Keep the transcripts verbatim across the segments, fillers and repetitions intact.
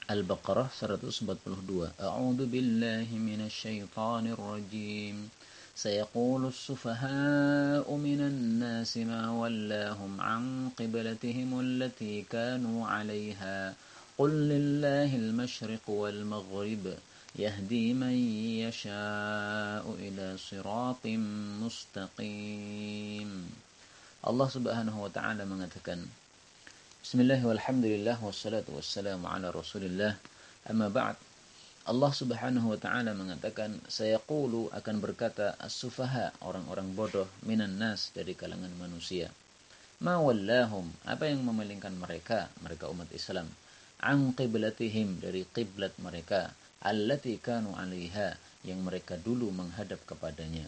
Al-Baqarah seratus empat puluh dua. A'udzu billahi minasy syaithanir rajim. Sayaqulu as-sufaha'u minan nasi ma wallahum 'an qiblatihim allati kanu 'alayha. Qul lillahil masyriqu wal maghrib. Yahdi man yasha'u ila siratim mustaqim. Allah Subhanahu wa taala mengatakan, Bismillah walhamdulillah wassalatu wassalamu ala Rasulillah. Amma ba'd. Allah Subhanahu wa taala mengatakan, sayaqulu akan berkata as-sufaha, orang-orang bodoh, minan nas, dari kalangan manusia. Ma wallahum, apa yang memalingkan mereka, mereka umat Islam, an qiblatihim, dari qiblat mereka, allati kanu 'alaiha, yang mereka dulu menghadap kepadanya.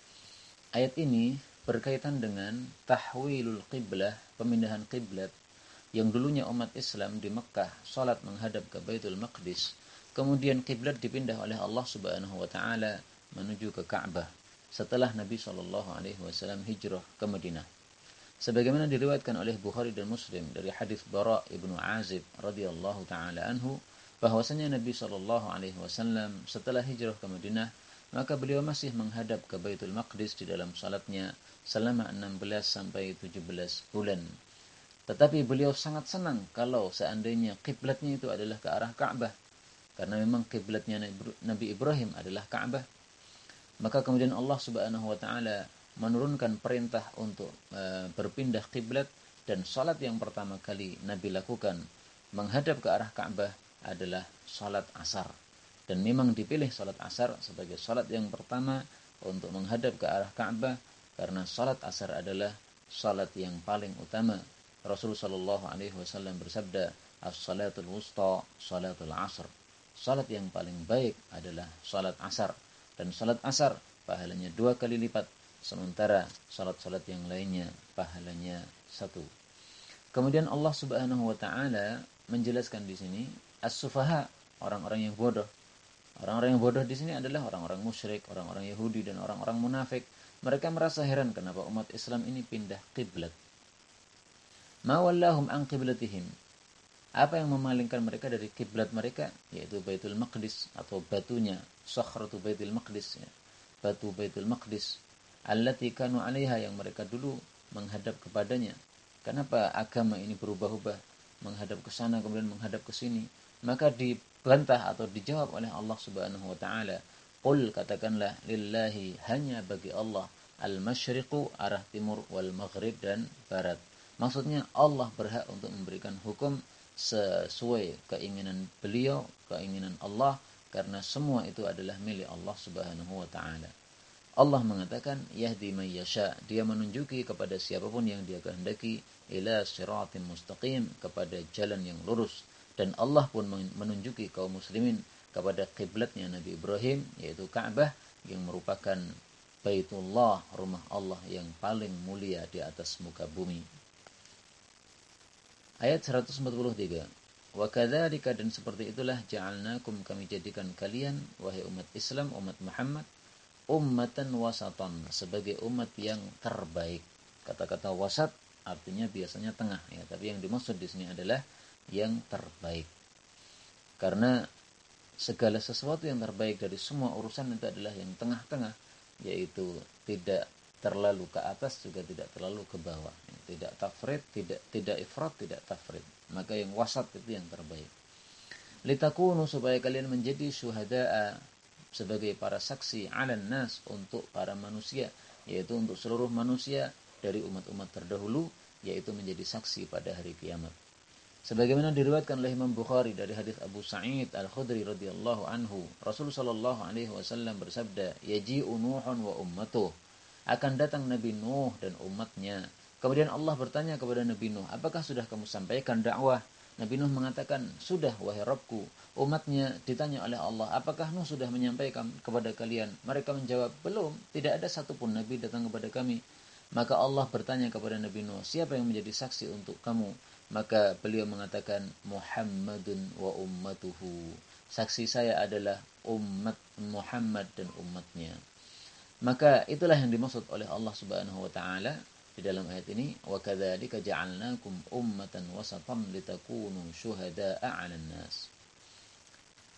Ayat ini berkaitan dengan tahwilul qiblah, pemindahan qiblat, yang dulunya umat Islam di Mekah salat menghadap ke Baitul Maqdis, kemudian kiblat dipindah oleh Allah Subhanahu wa taala menuju ke Ka'bah setelah Nabi shallallahu alaihi wasallam hijrah ke Madinah. Sebagaimana diriwayatkan oleh Bukhari dan Muslim dari hadis Bara ibnu Azib radhiyallahu taala anhu, bahwasanya Nabi shallallahu alaihi wasallam setelah hijrah ke Madinah, maka beliau masih menghadap ke Baitul Maqdis di dalam salatnya selama enam belas sampai tujuh belas bulan. Tetapi beliau sangat senang kalau seandainya kiblatnya itu adalah ke arah Ka'bah, karena memang kiblatnya Nabi Ibrahim adalah Ka'bah. Maka kemudian Allah Subhanahu wa taala menurunkan perintah untuk e, berpindah kiblat, dan salat yang pertama kali Nabi lakukan menghadap ke arah Ka'bah adalah salat asar. Dan memang dipilih salat asar sebagai salat yang pertama untuk menghadap ke arah Ka'bah karena salat asar adalah salat yang paling utama. Rasulullah shallallahu alaihi wasallam bersabda, as-salatul wusta salatul asr. Salat yang paling baik adalah salat asar, dan salat asar pahalanya dua kali lipat, sementara salat-salat yang lainnya pahalanya satu. Kemudian Allah Subhanahu wa taala menjelaskan di sini as-sufaha, orang-orang yang bodoh. Orang-orang yang bodoh di sini adalah orang-orang musyrik, orang-orang Yahudi dan orang-orang munafik. Mereka merasa heran kenapa umat Islam ini pindah kiblat. Ma wallahum an qiblatihim, apa yang memalingkan mereka dari kiblat mereka, yaitu Baitul Maqdis atau batunya, sakhratu Baitul Maqdis, ya. Batu Baitul Maqdis allati kanu 'alaiha, yang mereka dulu menghadap kepadanya. Kenapa agama ini berubah-ubah, menghadap ke sana kemudian menghadap ke sini? Maka dibantah atau dijawab oleh Allah Subhanahu wa taala, qul, katakanlah, lillahi, hanya bagi Allah, al-masyriqu, arah timur, wal maghrib, dan barat. Maksudnya Allah berhak untuk memberikan hukum sesuai keinginan beliau, keinginan Allah, karena semua itu adalah milik Allah Subhanahu wa taala. Allah mengatakan, yahdi man yasha, dia menunjuki kepada siapapun yang dia kehendaki, ila siratim mustaqim, kepada jalan yang lurus. Dan Allah pun menunjuki kaum muslimin kepada kiblatnya Nabi Ibrahim, yaitu Ka'bah, yang merupakan Baitullah, rumah Allah yang paling mulia di atas muka bumi. Ayat seratus empat puluh tiga. Wa kadzalika, dan seperti itulah, ja'alnakum, kami jadikan kalian, wahai umat Islam, umat Muhammad, ummatan wasatan, sebagai umat yang terbaik. Kata-kata wasat artinya biasanya tengah, ya, tapi yang dimaksud di sini adalah yang terbaik. Karena segala sesuatu yang terbaik dari semua urusan itu adalah yang tengah-tengah, yaitu tidak terlalu ke atas juga tidak terlalu ke bawah, tidak tafrid, tidak tidak ifrat, tidak tafrid. Maka yang wasat itu yang terbaik. Litakunu, supaya kalian menjadi syuhada'a, sebagai para saksi, 'alan nas, untuk para manusia, yaitu untuk seluruh manusia dari umat-umat terdahulu, yaitu menjadi saksi pada hari kiamat. Sebagaimana diriwayatkan oleh Imam Bukhari dari hadis Abu Sa'id Al-Khudri radhiyallahu anhu, Rasulullah sallallahu alaihi wasallam bersabda, yaji'u Nuhun wa ummatuh, akan datang Nabi Nuh dan umatnya. Kemudian Allah bertanya kepada Nabi Nuh, apakah sudah kamu sampaikan dakwah? Nabi Nuh mengatakan, sudah wahai Rabbku. Umatnya ditanya oleh Allah, apakah Nuh sudah menyampaikan kepada kalian? Mereka menjawab, belum, tidak ada satupun Nabi datang kepada kami. Maka Allah bertanya kepada Nabi Nuh, siapa yang menjadi saksi untuk kamu? Maka beliau mengatakan, Muhammadun wa ummatuhu, saksi saya adalah umat Muhammad dan umatnya. Maka itulah yang dimaksud oleh Allah Subhanahu wa taala di dalam ayat ini, wa kadzalika ja'alnakum ummatan wasatan litakunu syuhada'a 'alan nas.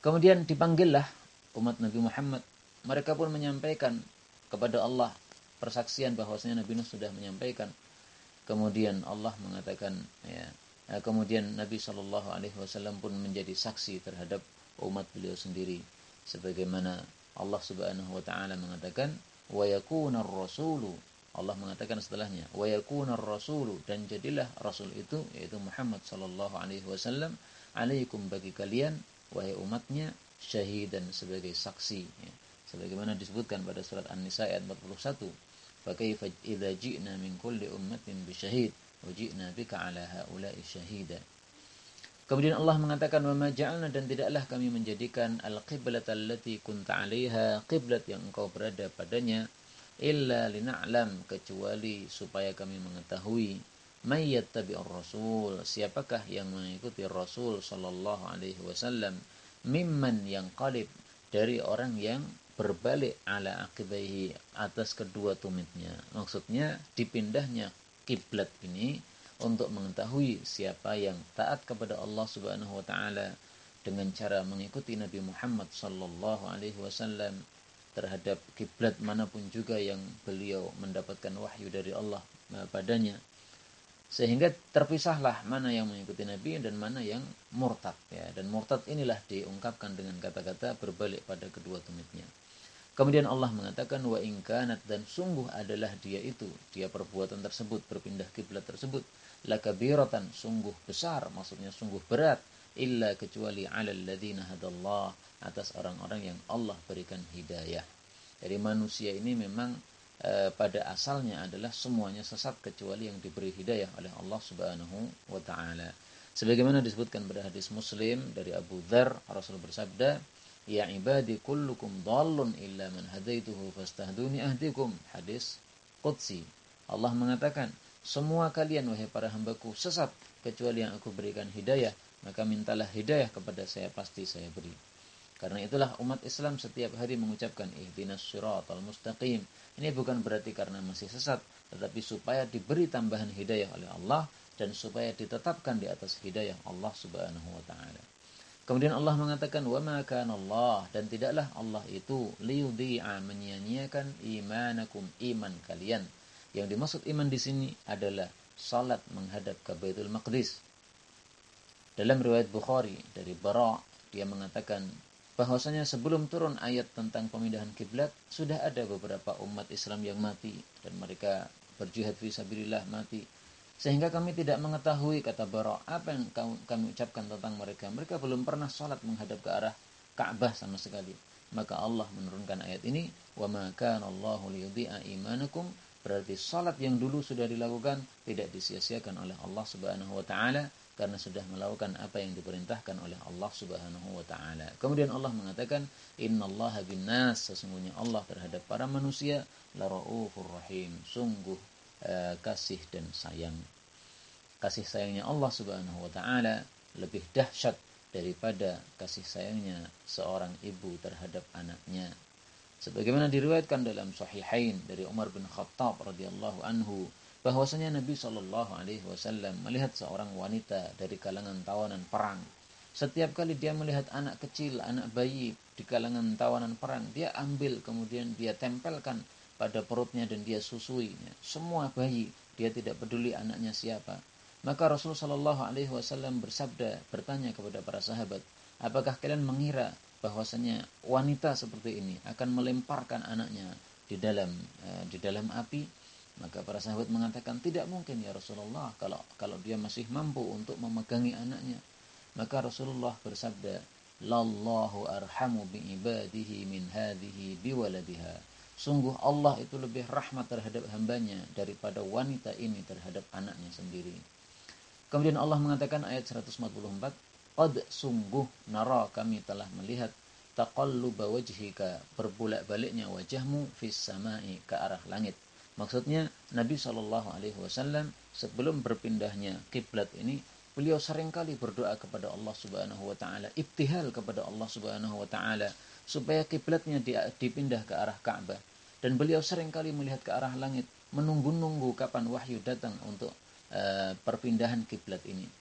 Kemudian dipanggillah umat Nabi Muhammad. Mereka pun menyampaikan kepada Allah persaksian bahwasanya Nabi Nuh sudah menyampaikan. Kemudian Allah mengatakan, ya, kemudian Nabi Shallallahu Alaihi Wasallam pun menjadi saksi terhadap umat beliau sendiri, sebagaimana Allah Subhanahu Wa Taala mengatakan, wa yakunar rasulu. Allah mengatakan setelahnya, wa yakunar rasulu, dan jadilah Rasul itu, yaitu Muhammad Shallallahu Alaihi Wasallam, alaikum, bagi kalian, wahai umatnya, syahidan, sebagai saksi. Ya. Sebagaimana disebutkan pada surat An-Nisa ayat empat puluh satu. Fakaifa idza ji'na min kulli ummatin bisyahid wa ji'na bika 'ala haula'i syahida. Kemudian Allah mengatakan, wa ma ja'alna, dan tidaklah kami menjadikan al-qiblata allati kunta 'alaiha, qiblat yang engkau berada padanya, illa lina'lam, kecuali supaya kami mengetahui, may yattabi'ur rasul, siapakah yang mengikuti Rasul sallallahu alaihi wasallam, mimman yang qalib, dari orang yang berbalik ala aqibaihi, atas kedua tumitnya. Maksudnya dipindahnya kiblat ini untuk mengetahui siapa yang taat kepada Allah Subhanahu wa taala dengan cara mengikuti Nabi Muhammad sallallahu alaihi wasallam terhadap kiblat manapun juga yang beliau mendapatkan wahyu dari Allah padanya. Sehingga terpisahlah mana yang mengikuti Nabi dan mana yang murtad, ya. Dan murtad inilah diungkapkan dengan kata-kata berbalik pada kedua tumitnya. Kemudian Allah mengatakan, wa in kanat, dan sungguh adalah dia itu, dia perbuatan tersebut, berpindah kiblat tersebut, lakabiratan, sungguh besar, maksudnya sungguh berat, illa, kecuali alal ladzina hadallah, atas orang-orang yang Allah berikan hidayah. Jadi manusia ini memang e, pada asalnya adalah semuanya sesat kecuali yang diberi hidayah oleh Allah Subhanahu wa taala. Sebagaimana disebutkan pada hadis Muslim dari Abu Dzar, Rasul bersabda, ya ibadi kullukum dhallun illa man hadaituhu fastahduni ahdikum. Hadis qudsi. Allah mengatakan, semua kalian wahai para hambaku sesat kecuali yang aku berikan hidayah, maka mintalah hidayah kepada saya, pasti saya beri. Karena itulah umat Islam setiap hari mengucapkan ihdinas siratal mustaqim. Ini bukan berarti karena masih sesat, tetapi supaya diberi tambahan hidayah oleh Allah dan supaya ditetapkan di atas hidayah Allah Subhanahu wa taala. Kemudian Allah mengatakan, wa ma kana Allah, dan tidaklah Allah itu liyudhi'a, menyia-nyiakan imanakum, iman kalian. Yang dimaksud iman di sini adalah salat menghadap ke Baitul Maqdis. Dalam riwayat Bukhari dari Bara, dia mengatakan bahwasanya sebelum turun ayat tentang pemindahan kiblat, sudah ada beberapa umat Islam yang mati dan mereka berjihad fi sabilillah, mati. Sehingga kami tidak mengetahui, kata Bara, apa yang kami ucapkan tentang mereka. Mereka belum pernah sholat menghadap ke arah Ka'bah sama sekali. Maka Allah menurunkan ayat ini, wa ma kana Allahu liyudhi'a imanakum, berarti sholat yang dulu sudah dilakukan tidak disia-siakan oleh Allah Subhanahu wa taala karena sudah melakukan apa yang diperintahkan oleh Allah Subhanahu wa taala. Kemudian Allah mengatakan, innallaha binnas, sesungguhnya Allah terhadap para manusia la raufur rahim, sungguh uh, kasih dan sayang. Kasih sayangnya Allah Subhanahu wa taala lebih dahsyat daripada kasih sayangnya seorang ibu terhadap anaknya. Sebagaimana diriwayatkan dalam Sahihain dari Umar bin Khattab radhiyallahu anhu, bahwasanya Nabi shallallahu alaihi wasallam melihat seorang wanita dari kalangan tawanan perang. Setiap kali dia melihat anak kecil, anak bayi di kalangan tawanan perang, dia ambil kemudian dia tempelkan pada perutnya dan dia susui. Semua bayi, dia tidak peduli anaknya siapa. Maka Rasulullah shallallahu alaihi wasallam bersabda, bertanya kepada para sahabat, apakah kalian mengira bahwasanya wanita seperti ini akan melemparkan anaknya di dalam eh, di dalam api? Maka para sahabat mengatakan, tidak mungkin ya Rasulullah, kalau kalau dia masih mampu untuk memegangi anaknya. Maka Rasulullah bersabda, lallahu arhamu bi ibadihi min hadhihi biwaladiha. Sungguh Allah itu lebih rahmat terhadap hambanya daripada wanita ini terhadap anaknya sendiri. Kemudian Allah mengatakan ayat seratus empat puluh empat, qad, sungguh, nara, kami telah melihat, taqalluba wajhika, berbulak-baliknya wajahmu, fis samai, ke arah langit. Maksudnya Nabi shallallahu alaihi wasallam sebelum berpindahnya kiblat ini, beliau seringkali berdoa kepada Allah Subhanahu wa taala, ibtihal kepada Allah Subhanahu wa taala supaya kiblatnya dipindah ke arah Ka'bah. Dan beliau seringkali melihat ke arah langit, menunggu-nunggu kapan wahyu datang untuk uh, perpindahan kiblat ini.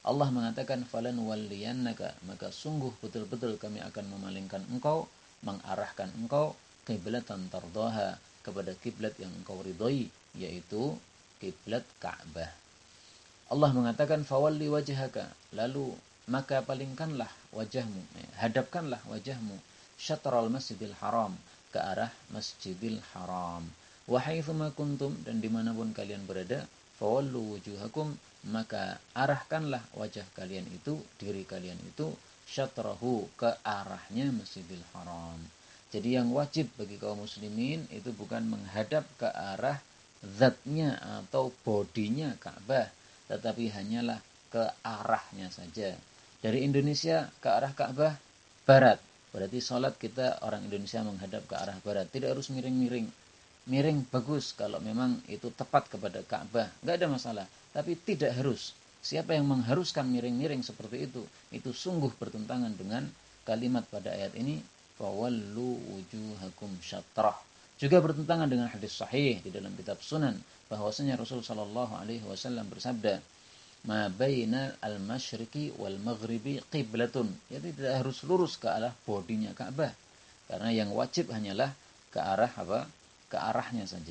Allah mengatakan falan walliyannaka, maka sungguh betul-betul kami akan memalingkan engkau, mengarahkan engkau qiblatan tardaha, kepada kiblat yang engkau ridhoi, yaitu kiblat Ka'bah. Allah mengatakan fawalli wajhaka, lalu maka palingkanlah wajahmu, hadapkanlah wajahmu syatral masjidil haram, ke arah masjidil haram. Wa haitsuma kuntum, dan dimanapun kalian berada, fawallu wujuhakum, maka arahkanlah wajah kalian itu, diri kalian itu, syatrahu, ke arahnya masjidil haram. Jadi yang wajib bagi kaum muslimin itu bukan menghadap ke arah zatnya atau bodinya Ka'bah, tetapi hanyalah ke arahnya saja. Dari Indonesia ke arah Ka'bah barat, berarti sholat kita orang Indonesia menghadap ke arah barat, tidak harus miring-miring. Miring bagus kalau memang itu tepat kepada Ka'bah, nggak ada masalah. Tapi tidak harus. Siapa yang mengharuskan miring-miring seperti itu, itu sungguh bertentangan dengan kalimat pada ayat ini, fawallu wujuhakum syatrah. Juga bertentangan dengan hadis sahih di dalam kitab Sunan, bahwasanya Rasul sallallahu alaihi wasallam bersabda, ma baina al-masyriqi wal maghribi qiblatun. Jadi tidak harus lurus ke arah bodinya Ka'bah, karena yang wajib hanyalah ke arah apa? Ke arahnya saja.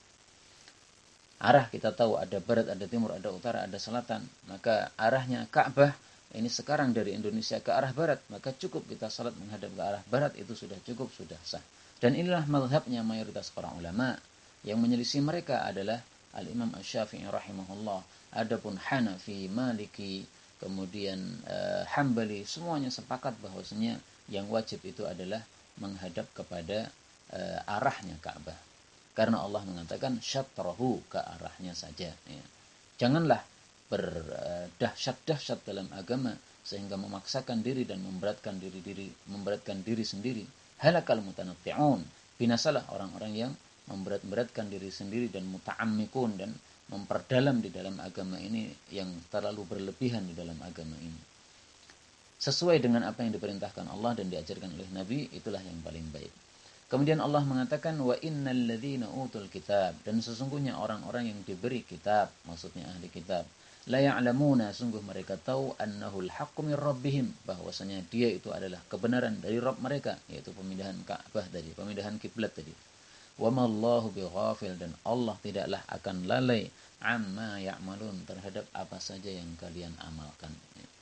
Arah kita tahu ada barat, ada timur, ada utara, ada selatan. Maka arahnya Ka'bah ini sekarang dari Indonesia ke arah barat, maka cukup kita salat menghadap ke arah barat, itu sudah cukup, sudah sah. Dan inilah mazhabnya mayoritas para ulama. Yang menyelisih mereka adalah Al-Imam Asy-Syafi'i rahimahullah. Adapun Hanafi, Maliki, kemudian uh, Hambali, semuanya sepakat bahwasanya yang wajib itu adalah menghadap kepada uh, arahnya Ka'bah. Karena Allah mengatakan syatrahu, ke arahnya saja. Ya. Janganlah berdahsyat-dahsyat dalam agama sehingga memaksakan diri dan memberatkan diri diri memberatkan diri sendiri. Halakal mutanatti'un, binasalah orang-orang yang memberat-beratkan diri sendiri dan muta'ammikun, dan memperdalam di dalam agama ini, yang terlalu berlebihan di dalam agama ini. Sesuai dengan apa yang diperintahkan Allah dan diajarkan oleh Nabi, itulah yang paling baik. Kemudian Allah mengatakan wa innal ladzina utul kitab, dan sesungguhnya orang-orang yang diberi kitab, maksudnya ahli kitab, la ya'lamuna, sungguh mereka tahu, annahul haqqu mir rabbihim, bahwasanya dia itu adalah kebenaran dari Rabb mereka, yaitu pemindahan Ka'bah tadi, pemindahan kiblat tadi. Wa mallahu bighafil, dan Allah tidaklah akan lalai amma ya'malun, terhadap apa saja yang kalian amalkan.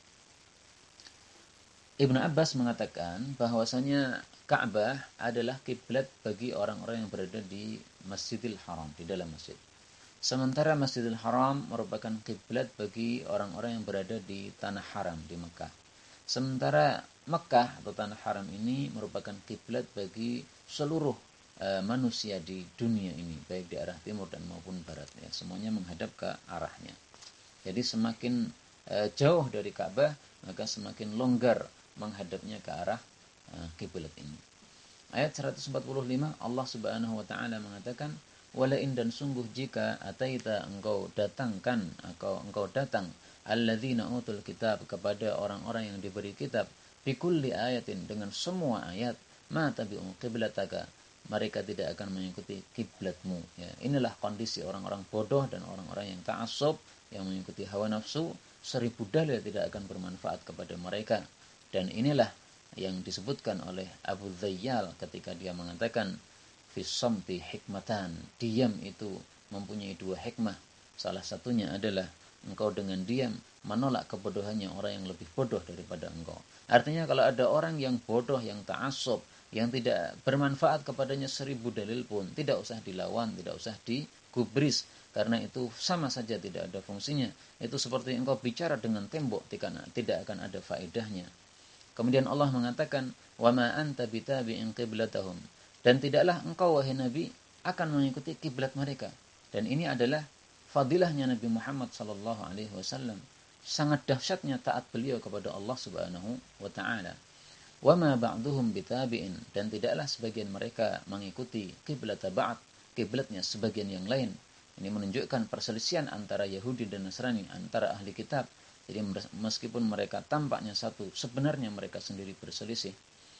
Ibnu Abbas mengatakan bahwasanya Ka'bah adalah kiblat bagi orang-orang yang berada di Masjidil Haram, di dalam masjid. Sementara Masjidil Haram merupakan kiblat bagi orang-orang yang berada di Tanah Haram, di Mekah. Sementara Mekah atau Tanah Haram ini merupakan kiblat bagi seluruh uh, manusia di dunia ini, baik di arah timur dan maupun barat. Ya, semuanya menghadap ke arahnya. Jadi semakin uh, jauh dari Ka'bah, maka semakin longgar menghadapnya ke arah kiblat uh, ini. Ayat seratus empat puluh lima, Allah Subhanahu wa taala mengatakan, walain, dan sungguh jika ataita, engkau datangkan atau engkau datang, alladzina utul kitab, kepada orang-orang yang diberi kitab, bikulli ayatin, dengan semua ayat, ma tabi'u qiblataka, mereka tidak akan mengikuti kiblatmu. Ya, inilah kondisi orang-orang bodoh dan orang-orang yang ta'assub, yang mengikuti hawa nafsu. Seribu dalil tidak akan bermanfaat kepada mereka. Dan inilah yang disebutkan oleh Abu Dhayyal ketika dia mengatakan fis samti hikmatan, diam itu mempunyai dua hikmah. Salah satunya adalah engkau dengan diam menolak kebodohannya orang yang lebih bodoh daripada engkau. Artinya kalau ada orang yang bodoh, yang ta'assub, yang tidak bermanfaat kepadanya seribu dalil pun, tidak usah dilawan, tidak usah digubris, karena itu sama saja tidak ada fungsinya. Itu seperti engkau bicara dengan tembok, tidak akan ada faedahnya. Kemudian Allah mengatakan, wa ma anta bitabi'in qiblatahum, dan tidaklah engkau wahai Nabi akan mengikuti kiblat mereka. Dan ini adalah fadilahnya Nabi Muhammad sallallahu alaihi wasallam, sangat dahsyatnya taat beliau kepada Allah Subhanahu wa taala. Wa ma ba'duhum bitabi'in, dan tidaklah sebagian mereka mengikuti kiblat ba'd, kiblatnya sebagian yang lain. Ini menunjukkan perselisihan antara Yahudi dan Nasrani, antara ahli kitab. Jadi meskipun mereka tampaknya satu, sebenarnya mereka sendiri berselisih.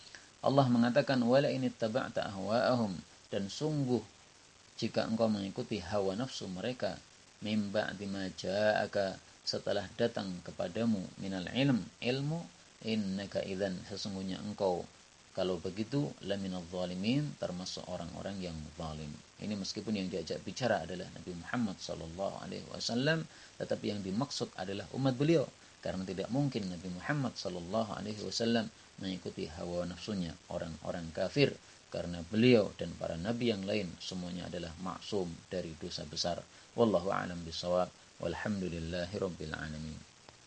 Allah mengatakan, wala in ittaba'ta ahwa'ahum, dan sungguh jika engkau mengikuti hawa nafsu mereka, mim ba'di ma ja'aka, setelah datang kepadamu minal ilm ilmu, innaka idzan sesungguhnya engkau kalau begitu laminadz zalimin termasuk orang-orang yang zalim. Ini meskipun yang diajak bicara adalah Nabi Muhammad sallallahu alaihi wasallam, tetapi yang dimaksud adalah umat beliau, karena tidak mungkin Nabi Muhammad sallallahu alaihi wasallam mengikuti hawa nafsunya orang-orang kafir, karena beliau dan para nabi yang lain semuanya adalah maksum dari dosa besar. Wallahu a'lam bishawab. Walhamdulillahirabbil alamin.